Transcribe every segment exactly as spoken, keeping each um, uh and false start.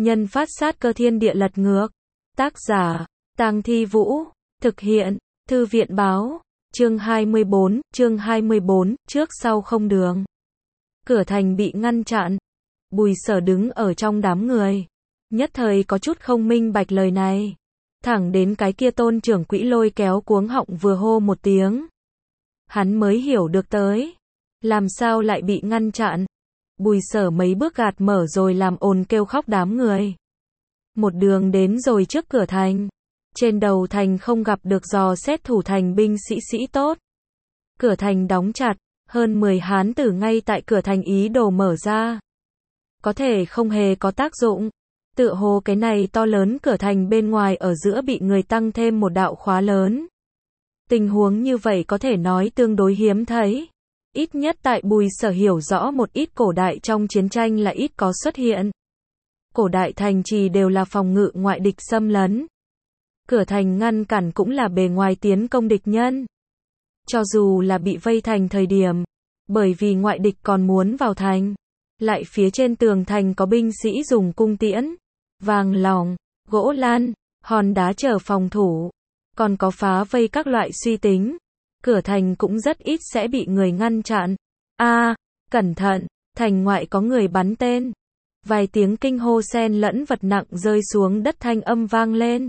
Nhân phát sát cơ thiên địa lật ngược. Tác giả, Tang Thi Vũ. Thực hiện, Thư viện báo. Chương hai mươi bốn, chương hai mươi bốn, trước sau không đường. Cửa thành bị ngăn chặn. Bùi Sở đứng ở trong đám người. Nhất thời có chút không minh bạch lời này. Thẳng đến cái kia Tôn trưởng quỹ lôi kéo cuống họng vừa hô một tiếng. Hắn mới hiểu được tới. Làm sao lại bị ngăn chặn. Bùi Sở mấy bước gạt mở rồi làm ồn kêu khóc đám người. Một đường đến rồi trước cửa thành. Trên đầu thành không gặp được dò xét thủ thành binh sĩ sĩ tốt. Cửa thành đóng chặt, hơn mười hán tử ngay tại cửa thành ý đồ mở ra. Có thể không hề có tác dụng. Tựa hồ cái này to lớn cửa thành bên ngoài ở giữa bị người tăng thêm một đạo khóa lớn. Tình huống như vậy có thể nói tương đối hiếm thấy. Ít nhất tại Bùi Sở hiểu rõ một ít cổ đại trong chiến tranh là ít có xuất hiện. Cổ đại thành trì đều là phòng ngự ngoại địch xâm lấn. Cửa thành ngăn cản cũng là bề ngoài tiến công địch nhân. Cho dù là bị vây thành thời điểm, bởi vì ngoại địch còn muốn vào thành, lại phía trên tường thành có binh sĩ dùng cung tiễn, vàng lỏng, gỗ lan, hòn đá chờ phòng thủ, còn có phá vây các loại suy tính. Cửa thành cũng rất ít sẽ bị người ngăn chặn. A, cẩn thận, thành ngoại có người bắn tên. Vài tiếng kinh hô xen lẫn vật nặng rơi xuống đất thanh âm vang lên.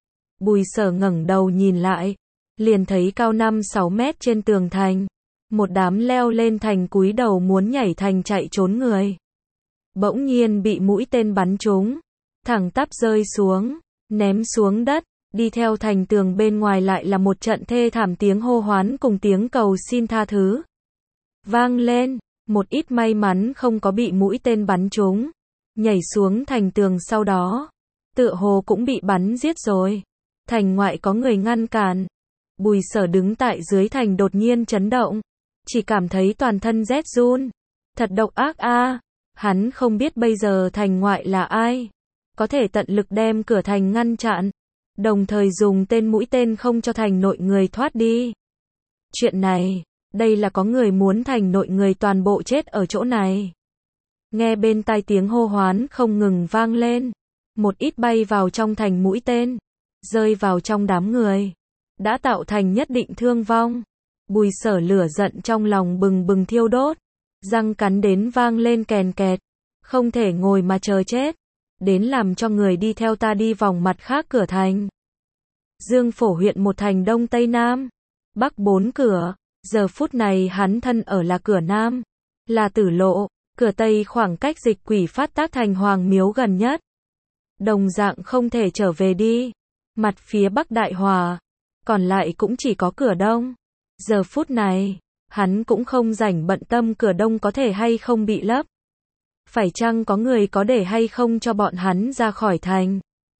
Bùi Sở ngẩng đầu nhìn lại, liền thấy cao năm sáu mét trên tường thành, một đám leo lên thành cúi đầu muốn nhảy thành chạy trốn người. Bỗng nhiên bị mũi tên bắn trúng, thẳng tắp rơi xuống, ném xuống đất, đi theo thành tường bên ngoài lại là một trận thê thảm tiếng hô hoán cùng tiếng cầu xin tha thứ. Vang lên, một ít may mắn không có bị mũi tên bắn trúng, nhảy xuống thành tường sau đó, tựa hồ cũng bị bắn giết rồi. Thành ngoại có người ngăn cản. Bùi Sở đứng tại dưới thành đột nhiên chấn động, chỉ cảm thấy toàn thân rét run. Thật độc ác a. Hắn không biết bây giờ thành ngoại là ai, có thể tận lực đem cửa thành ngăn chặn, đồng thời dùng tên mũi tên không cho thành nội người thoát đi. Chuyện này, đây là có người muốn thành nội người toàn bộ chết ở chỗ này. Nghe bên tai tiếng hô hoán không ngừng vang lên, một ít bay vào trong thành mũi tên, rơi vào trong đám người, đã tạo thành nhất định thương vong. Bùi Sở lửa giận trong lòng bừng bừng thiêu đốt, răng cắn đến vang lên kèn kẹt, không thể ngồi mà chờ chết, đến làm cho người đi theo ta đi vòng mặt khác cửa thành. Dương Phổ huyện một thành đông tây nam, bắc bốn cửa, giờ phút này hắn thân ở là cửa nam, là Tử Lộ, cửa tây khoảng cách Dịch Quỷ phát tác thành Hoàng Miếu gần nhất. Đồng dạng không thể trở về đi. Mặt phía bắc Đại Hòa, còn lại cũng chỉ có cửa đông. Giờ phút này, hắn cũng không rảnh bận tâm cửa đông có thể hay không bị lấp. Phải chăng có người có để hay không cho bọn hắn ra khỏi thành.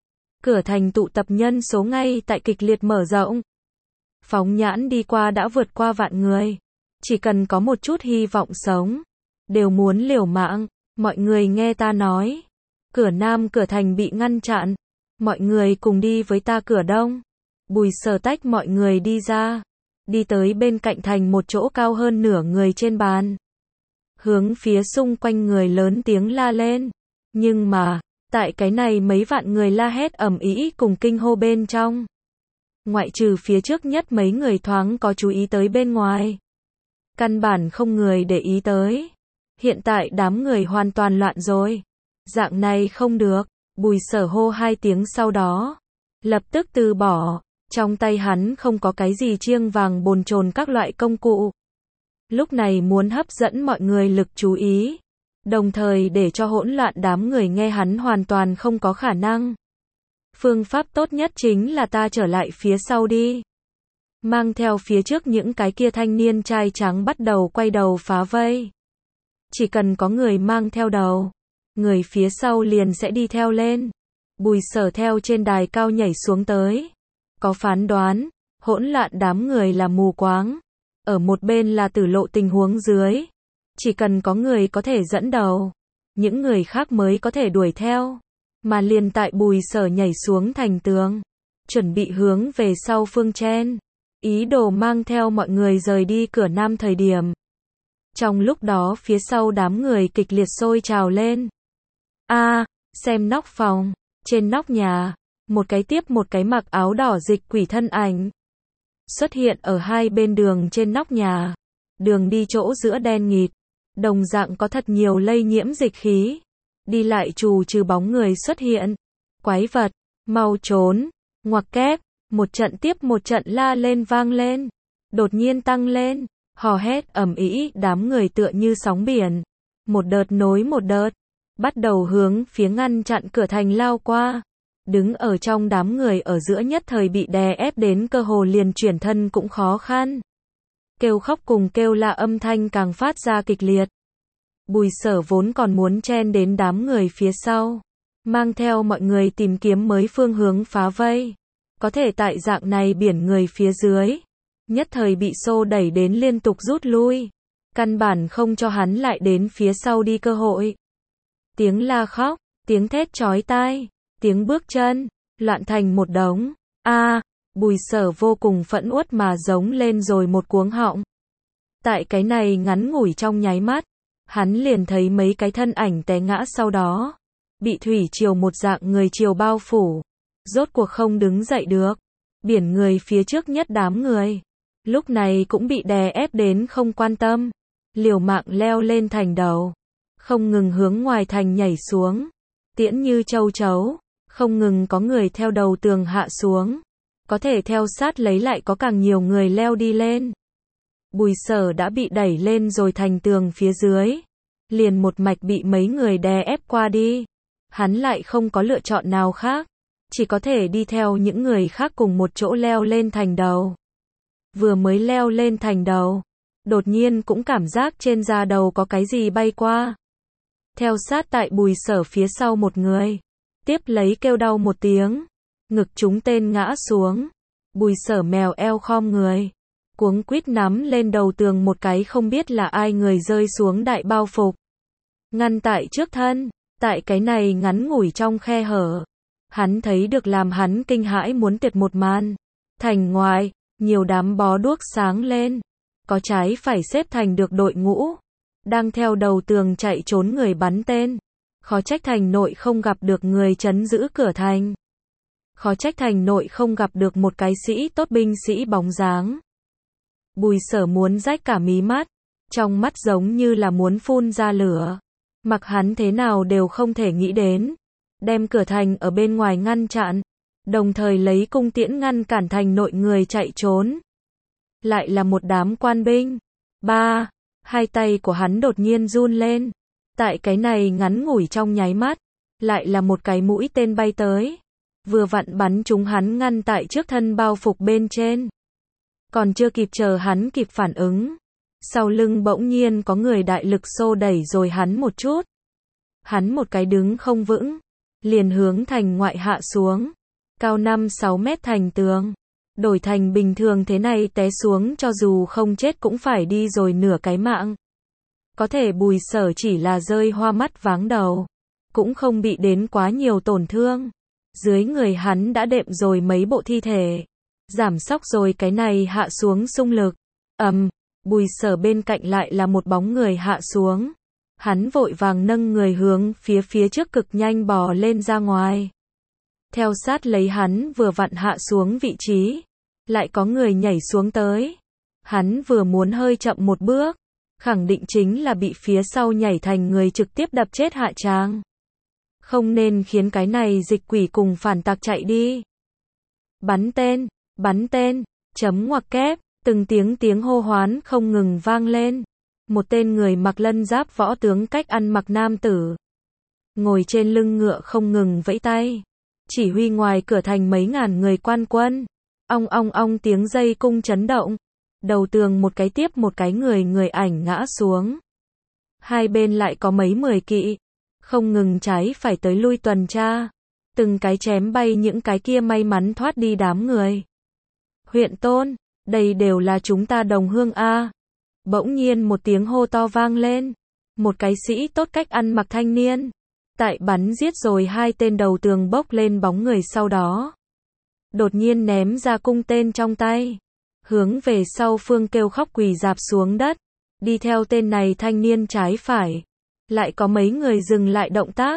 Cửa thành tụ tập nhân số ngay tại kịch liệt mở rộng. Phóng nhãn đi qua đã vượt qua vạn người. Chỉ cần có một chút hy vọng sống, đều muốn liều mạng. Mọi người nghe ta nói, cửa nam cửa thành bị ngăn chặn, mọi người cùng đi với ta cửa đông. Bùi Sở tách mọi người đi ra, đi tới bên cạnh thành một chỗ cao hơn nửa người trên bàn. Hướng phía xung quanh người lớn tiếng la lên. Nhưng mà, tại cái này mấy vạn người la hét ầm ĩ cùng kinh hô bên trong, ngoại trừ phía trước nhất mấy người thoáng có chú ý tới bên ngoài, căn bản không người để ý tới. Hiện tại đám người hoàn toàn loạn rồi. Dạng này không được. Bùi Sở hô hai tiếng sau đó, lập tức từ bỏ. Trong tay hắn không có cái gì chiêng vàng bồn chồn các loại công cụ. Lúc này muốn hấp dẫn mọi người lực chú ý, đồng thời để cho hỗn loạn đám người nghe hắn hoàn toàn không có khả năng. Phương pháp tốt nhất chính là ta trở lại phía sau đi. Mang theo phía trước những cái kia thanh niên trai trắng bắt đầu quay đầu phá vây. Chỉ cần có người mang theo đầu, người phía sau liền sẽ đi theo lên. Bùi Sở theo trên đài cao nhảy xuống tới. Có phán đoán, hỗn loạn đám người là mù quáng. Ở một bên là Tử Lộ tình huống dưới. Chỉ cần có người có thể dẫn đầu, những người khác mới có thể đuổi theo. Mà liền tại Bùi Sở nhảy xuống thành tường, chuẩn bị hướng về sau phương chen, ý đồ mang theo mọi người rời đi cửa nam thời điểm. Trong lúc đó phía sau đám người kịch liệt sôi trào lên. A, xem nóc phòng, trên nóc nhà, một cái tiếp một cái mặc áo đỏ dịch quỷ thân ảnh xuất hiện ở hai bên đường trên nóc nhà. Đường đi chỗ giữa đen nghịt, đồng dạng có thật nhiều lây nhiễm dịch khí. Đi lại trù trừ bóng người xuất hiện. Quái vật, mau trốn, ngoặc kép, một trận tiếp một trận la lên vang lên. Đột nhiên tăng lên, hò hét ầm ĩ, đám người tựa như sóng biển. Một đợt nối một đợt, bắt đầu hướng phía ngăn chặn cửa thành lao qua. Đứng ở trong đám người ở giữa nhất thời bị đè ép đến cơ hồ liền chuyển thân cũng khó khăn. Kêu khóc cùng kêu la âm thanh càng phát ra kịch liệt. Bùi Sở vốn còn muốn chen đến đám người phía sau, mang theo mọi người tìm kiếm mới phương hướng phá vây. Có thể tại dạng này biển người phía dưới, nhất thời bị xô đẩy đến liên tục rút lui. Căn bản không cho hắn lại đến phía sau đi cơ hội. Tiếng la khóc, tiếng thét chói tai, tiếng bước chân, loạn thành một đống. A, Bùi Sở vô cùng phẫn uất mà giống lên rồi một cuống họng. Tại cái này ngắn ngủi trong nháy mắt, hắn liền thấy mấy cái thân ảnh té ngã sau đó. Bị thủy triều một dạng người triều bao phủ. Rốt cuộc không đứng dậy được. Biển người phía trước nhất đám người. Lúc này cũng bị đè ép đến không quan tâm. Liều mạng leo lên thành đầu. Không ngừng hướng ngoài thành nhảy xuống. Tiễn như châu chấu. Không ngừng có người theo đầu tường hạ xuống. Có thể theo sát lấy lại có càng nhiều người leo đi lên. Bùi Sở đã bị đẩy lên rồi thành tường phía dưới. Liền một mạch bị mấy người đè ép qua đi. Hắn lại không có lựa chọn nào khác. Chỉ có thể đi theo những người khác cùng một chỗ leo lên thành đầu. Vừa mới leo lên thành đầu, đột nhiên cũng cảm giác trên da đầu có cái gì bay qua. Theo sát tại Bùi Sở phía sau một người. Tiếp lấy kêu đau một tiếng. Ngực chúng tên ngã xuống. Bùi Sở mèo eo khom người. Cuống quýt nắm lên đầu tường một cái không biết là ai người rơi xuống đại bao phục. Ngăn tại trước thân. Tại cái này ngắn ngủi trong khe hở. Hắn thấy được làm hắn kinh hãi muốn tiệt một màn. Thành ngoài, nhiều đám bó đuốc sáng lên. Có trái phải xếp thành được đội ngũ. Đang theo đầu tường chạy trốn người bắn tên. Khó trách thành nội không gặp được người trấn giữ cửa thành. Khó trách thành nội không gặp được một cái sĩ tốt binh sĩ bóng dáng. Bùi Sở muốn rách cả mí mắt. Trong mắt giống như là muốn phun ra lửa. Mặc hắn thế nào đều không thể nghĩ đến. Đem cửa thành ở bên ngoài ngăn chặn. Đồng thời lấy cung tiễn ngăn cản thành nội người chạy trốn. Lại là một đám quan binh. Ba, hai tay của hắn đột nhiên run lên. Tại cái này ngắn ngủi trong nháy mắt. Lại là một cái mũi tên bay tới. Vừa vặn bắn trúng hắn ngăn tại trước thân bao phục bên trên. Còn chưa kịp chờ hắn kịp phản ứng. Sau lưng bỗng nhiên có người đại lực xô đẩy rồi hắn một chút. Hắn một cái đứng không vững. Liền hướng thành ngoại hạ xuống. Cao năm sáu mét thành tường. Đổi thành bình thường thế này té xuống cho dù không chết cũng phải đi rồi nửa cái mạng. Có thể Bùi Sở chỉ là rơi hoa mắt váng đầu. Cũng không bị đến quá nhiều tổn thương. Dưới người hắn đã đệm rồi mấy bộ thi thể. Giảm sóc rồi cái này hạ xuống xung lực. Ầm, Bùi Sở bên cạnh lại là một bóng người hạ xuống. Hắn vội vàng nâng người hướng phía phía trước cực nhanh bò lên ra ngoài. Theo sát lấy hắn vừa vặn hạ xuống vị trí. Lại có người nhảy xuống tới. Hắn vừa muốn hơi chậm một bước. Khẳng định chính là bị phía sau nhảy thành người trực tiếp đập chết hạ tràng. Không nên khiến cái này dịch quỷ cùng phản tặc chạy đi. Bắn tên, bắn tên, chấm ngoặc kép, từng tiếng tiếng hô hoán không ngừng vang lên. Một tên người mặc lân giáp võ tướng cách ăn mặc nam tử. Ngồi trên lưng ngựa không ngừng vẫy tay. Chỉ huy ngoài cửa thành mấy ngàn người quan quân. Ong ong ong tiếng dây cung chấn động. Đầu tường một cái tiếp một cái người người ảnh ngã xuống. Hai bên lại có mấy mười kỵ. Không ngừng trái phải tới lui tuần tra. Từng cái chém bay những cái kia may mắn thoát đi đám người. Huyện Tôn, đây đều là chúng ta đồng hương A. Bỗng nhiên một tiếng hô to vang lên. Một cái sĩ tốt cách ăn mặc thanh niên. Tại bắn giết rồi hai tên đầu tường bốc lên bóng người sau đó. Đột nhiên ném ra cung tên trong tay. Hướng về sau phương kêu khóc quỳ dạp xuống đất. Đi theo tên này thanh niên trái phải. Lại có mấy người dừng lại động tác.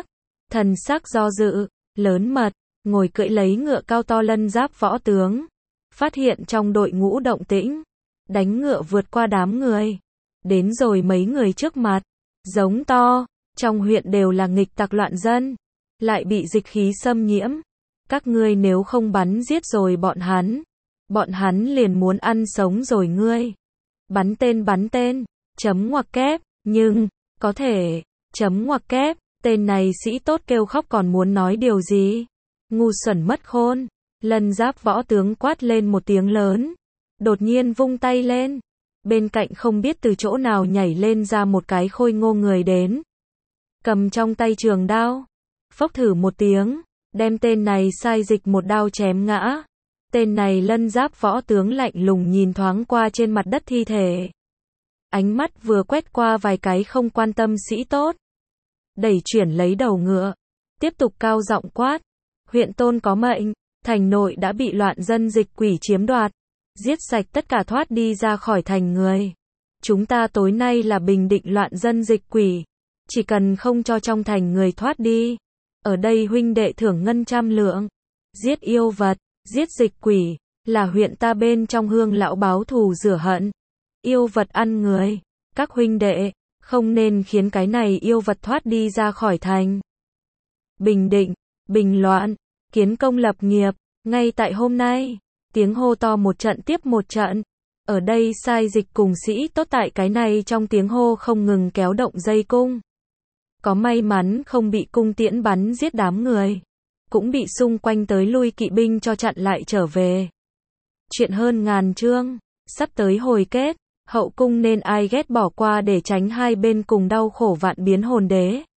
thần sắc do dự, lớn mật, ngồi cưỡi lấy ngựa cao to lân giáp võ tướng. Phát hiện trong đội ngũ động tĩnh, đánh ngựa vượt qua đám người. Đến rồi mấy người trước mặt, giống to, trong huyện đều là nghịch tặc loạn dân, lại bị dịch khí xâm nhiễm. Các ngươi nếu không bắn giết rồi bọn hắn, bọn hắn liền muốn ăn sống rồi ngươi. Bắn tên bắn tên, chấm ngoặc kép, nhưng, có thể, chấm ngoặc kép, tên này sĩ tốt kêu khóc còn muốn nói điều gì? Ngu xuẩn mất khôn, lân giáp võ tướng quát lên một tiếng lớn, đột nhiên vung tay lên. Bên cạnh không biết từ chỗ nào nhảy lên ra một cái khôi ngô người đến. Cầm trong tay trường đao, phốc thử một tiếng, đem tên này sai dịch một đao chém ngã. Tên này lân giáp võ tướng lạnh lùng nhìn thoáng qua trên mặt đất thi thể. Ánh mắt vừa quét qua vài cái không quan tâm sĩ tốt. Đẩy chuyển lấy đầu ngựa, tiếp tục cao giọng quát. Huyện tôn có mệnh, thành nội đã bị loạn dân dịch quỷ chiếm đoạt. Giết sạch tất cả thoát đi ra khỏi thành người. Chúng ta tối nay là bình định loạn dân dịch quỷ. Chỉ cần không cho trong thành người thoát đi. Ở đây huynh đệ thưởng ngân trăm lượng. Giết yêu vật, giết dịch quỷ, là huyện ta bên trong hương lão báo thù rửa hận. Yêu vật ăn người. Các huynh đệ, không nên khiến cái này yêu vật thoát đi ra khỏi thành. Bình định, bình loạn, kiến công lập nghiệp, ngay tại hôm nay. Tiếng hô to một trận tiếp một trận. Ở đây sai dịch cùng sĩ tốt tại cái này trong tiếng hô không ngừng kéo động dây cung. Có may mắn không bị cung tiễn bắn giết đám người. Cũng bị xung quanh tới lui kỵ binh cho chặn lại trở về. Chuyện hơn ngàn chương. Sắp tới hồi kết. Hậu cung nên ai ghét bỏ qua để tránh hai bên cùng đau khổ vạn biến hồn đế.